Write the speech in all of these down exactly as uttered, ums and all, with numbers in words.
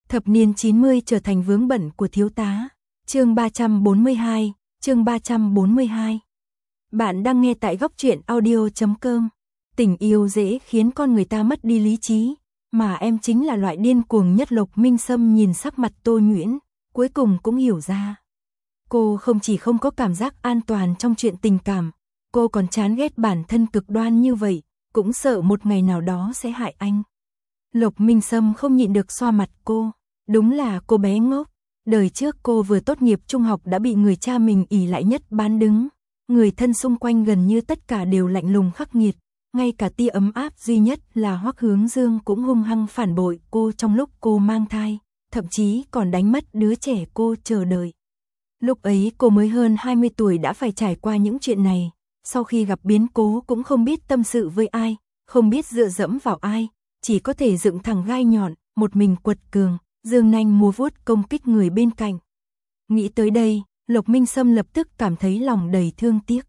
Thập niên chín mươi trở thành vướng bận của thiếu tá. Chương ba trăm bốn mươi hai, chương ba trăm bốn mươi hai. Bạn đang nghe tại góc truyện audio chấm com. Tình yêu dễ khiến con người ta mất đi lý trí, mà em chính là loại điên cuồng nhất. Lộc Minh Sâm nhìn sắc mặt Tô Nhuyễn, cuối cùng cũng hiểu ra. Cô không chỉ không có cảm giác an toàn trong chuyện tình cảm, cô còn chán ghét bản thân cực đoan như vậy, cũng sợ một ngày nào đó sẽ hại anh. Lộc Minh Sâm không nhịn được xoa mặt cô. Đúng là cô bé ngốc. Đời trước cô vừa tốt nghiệp trung học đã bị người cha mình ỷ lại nhất bán đứng. Người thân xung quanh gần như tất cả đều lạnh lùng khắc nghiệt. Ngay cả tia ấm áp duy nhất là Hoắc Hướng Dương cũng hung hăng phản bội cô trong lúc cô mang thai, thậm chí còn đánh mất đứa trẻ cô chờ đợi. Lúc ấy cô mới hơn hai mươi tuổi đã phải trải qua những chuyện này. Sau khi gặp biến cố cũng không biết tâm sự với ai, không biết dựa dẫm vào ai, chỉ có thể dựng thẳng gai nhọn, một mình quật cường, giương nanh múa vuốt công kích người bên cạnh. Nghĩ tới đây, Lộc Minh Sâm lập tức cảm thấy lòng đầy thương tiếc.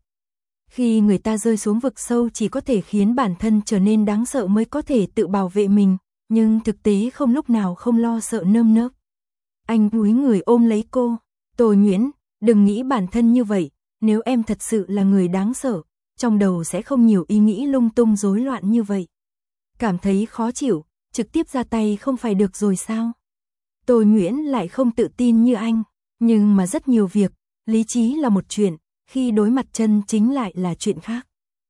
Khi người ta rơi xuống vực sâu chỉ có thể khiến bản thân trở nên đáng sợ mới có thể tự bảo vệ mình, nhưng thực tế không lúc nào không lo sợ nơm nớp. Anh cúi người ôm lấy cô. Tô Nhuyễn, đừng nghĩ bản thân như vậy, nếu em thật sự là người đáng sợ, trong đầu sẽ không nhiều ý nghĩ lung tung rối loạn như vậy. Cảm thấy khó chịu, trực tiếp ra tay không phải được rồi sao? Tô Nhuyễn lại không tự tin như anh, nhưng mà rất nhiều việc, lý trí là một chuyện, khi đối mặt chân chính lại là chuyện khác.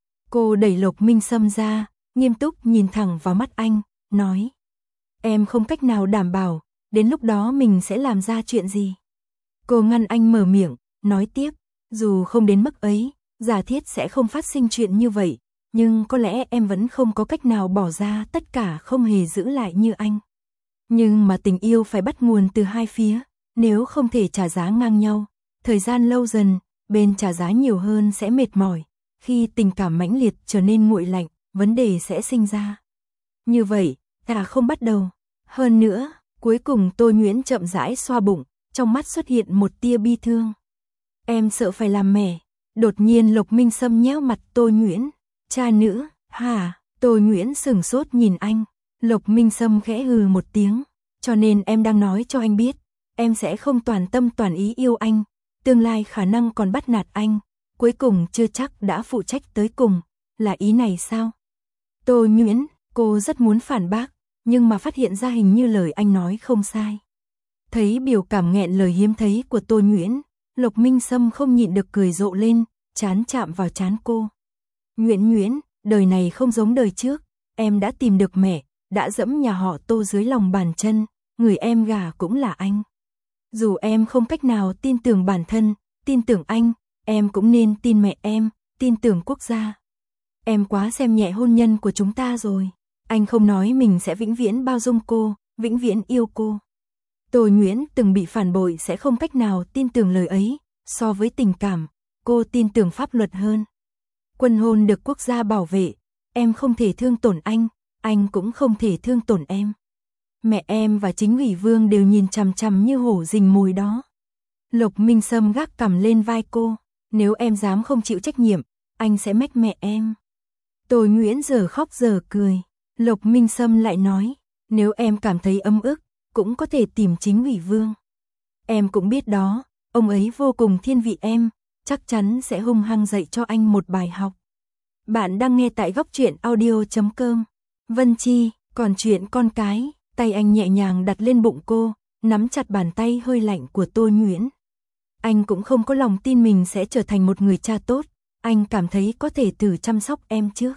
Cô đẩy Lộc Minh Sâm ra, nghiêm túc nhìn thẳng vào mắt anh, nói: em không cách nào đảm bảo, đến lúc đó mình sẽ làm ra chuyện gì. Cô ngăn anh mở miệng, nói tiếp: dù không đến mức ấy, giả thiết sẽ không phát sinh chuyện như vậy, nhưng có lẽ em vẫn không có cách nào bỏ ra tất cả không hề giữ lại như anh. Nhưng mà tình yêu phải bắt nguồn từ hai phía, nếu không thể trả giá ngang nhau, thời gian lâu dần, bên trả giá nhiều hơn sẽ mệt mỏi, khi tình cảm mãnh liệt trở nên nguội lạnh, vấn đề sẽ sinh ra. Như vậy, ta không bắt đầu. Hơn nữa, cuối cùng Tô Nhuyễn chậm rãi xoa bụng, trong mắt xuất hiện một tia bi thương. Em sợ phải làm mẹ. Đột nhiên Lộc Minh Sâm nhéo mặt Tô Nhuyễn. Cha nữa, hả? Tô Nhuyễn sửng sốt nhìn anh. Lộc Minh Sâm khẽ hừ một tiếng. Cho nên em đang nói cho anh biết, em sẽ không toàn tâm toàn ý yêu anh, tương lai khả năng còn bắt nạt anh, cuối cùng chưa chắc đã phụ trách tới cùng, là ý này sao? Tô Nhuyễn, cô rất muốn phản bác, nhưng mà phát hiện ra hình như lời anh nói không sai. Thấy biểu cảm nghẹn lời hiếm thấy của Tô Nhuyễn, Lộc Minh Sâm không nhịn được cười rộ lên, trán chạm vào trán cô. Nhuyễn Nhuyễn, đời này không giống đời trước, em đã tìm được mẹ, đã dẫm nhà họ Tô dưới lòng bàn chân, người em gả cũng là anh. Dù em không cách nào tin tưởng bản thân, tin tưởng anh, em cũng nên tin mẹ em, tin tưởng quốc gia. Em quá xem nhẹ hôn nhân của chúng ta rồi. Anh không nói mình sẽ vĩnh viễn bao dung cô, vĩnh viễn yêu cô. Tô Nhuyễn từng bị phản bội sẽ không cách nào tin tưởng lời ấy, so với tình cảm, cô tin tưởng pháp luật hơn. Quân hôn được quốc gia bảo vệ, em không thể thương tổn anh, anh cũng không thể thương tổn em. Mẹ em và chính ủy vương đều nhìn chằm chằm như hổ rình mồi đó. Lộc Minh Sâm gác cằm lên vai cô, nếu em dám không chịu trách nhiệm, anh sẽ mách mẹ em. Tô Nhuyễn giờ khóc giờ cười. Lộc Minh Sâm lại nói, nếu em cảm thấy ấm ức, cũng có thể tìm chính ủy vương. Em cũng biết đó, ông ấy vô cùng thiên vị em, chắc chắn sẽ hung hăng dạy cho anh một bài học. Bạn đang nghe tại góc truyện audio chấm com. Vân Chi, còn chuyện con cái, tay anh nhẹ nhàng đặt lên bụng cô, nắm chặt bàn tay hơi lạnh của Tô Nhuyễn. Anh cũng không có lòng tin mình sẽ trở thành một người cha tốt, anh cảm thấy có thể thử chăm sóc em trước.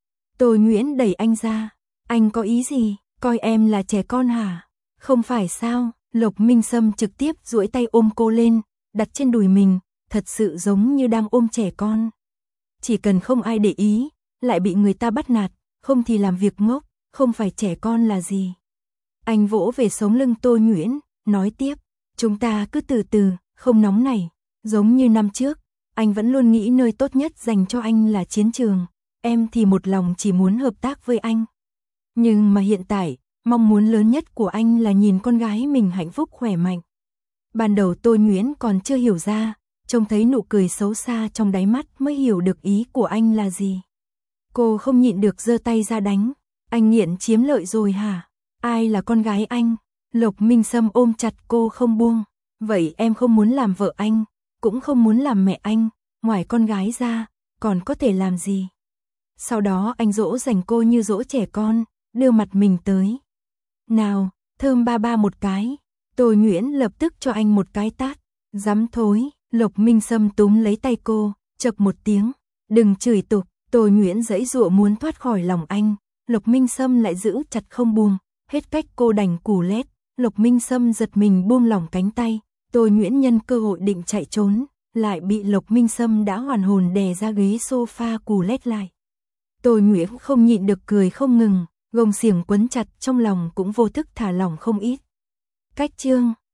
Tô Nhuyễn đẩy anh ra, anh có ý gì, coi em là trẻ con hả? Không phải sao? Lộc Minh Sâm trực tiếp duỗi tay ôm cô lên, đặt trên đùi mình, thật sự giống như đang ôm trẻ con. Chỉ cần không ai để ý, lại bị người ta bắt nạt, không thì làm việc ngốc, không phải trẻ con là gì. Anh vỗ về sống lưng Tô Nhuyễn, nói tiếp, chúng ta cứ từ từ, không nóng này, giống như năm trước, anh vẫn luôn nghĩ nơi tốt nhất dành cho anh là chiến trường, em thì một lòng chỉ muốn hợp tác với anh. Nhưng mà hiện tại, mong muốn lớn nhất của anh là nhìn con gái mình hạnh phúc khỏe mạnh. Ban đầu Tô Nhuyễn còn chưa hiểu ra, trông thấy nụ cười xấu xa trong đáy mắt mới hiểu được ý của anh là gì. Cô không nhịn được giơ tay ra đánh, anh nghiện chiếm lợi rồi hả? Ai là con gái anh? Lộc Minh Sâm ôm chặt cô không buông. Vậy em không muốn làm vợ anh, cũng không muốn làm mẹ anh, ngoài con gái ra, còn có thể làm gì? Sau đó anh dỗ dành cô như dỗ trẻ con, đưa mặt mình tới. Nào, thơm ba ba một cái. Tô Nhuyễn lập tức cho anh một cái tát. Dám thối, Lộc Minh Sâm túm lấy tay cô, chậc một tiếng. Đừng chửi tục. Tô Nhuyễn giãy giụa muốn thoát khỏi lòng anh. Lộc Minh Sâm lại giữ chặt không buông. Hết cách cô đành cù lét. Lộc Minh Sâm giật mình buông lỏng cánh tay. Tô Nhuyễn nhân cơ hội định chạy trốn, lại bị Lộc Minh Sâm đã hoàn hồn đè ra ghế sofa cù lét lại. Tô Nhuyễn không nhịn được cười không ngừng, gông xiềng quấn chặt trong lòng cũng vô thức thả lỏng không ít. Cách chương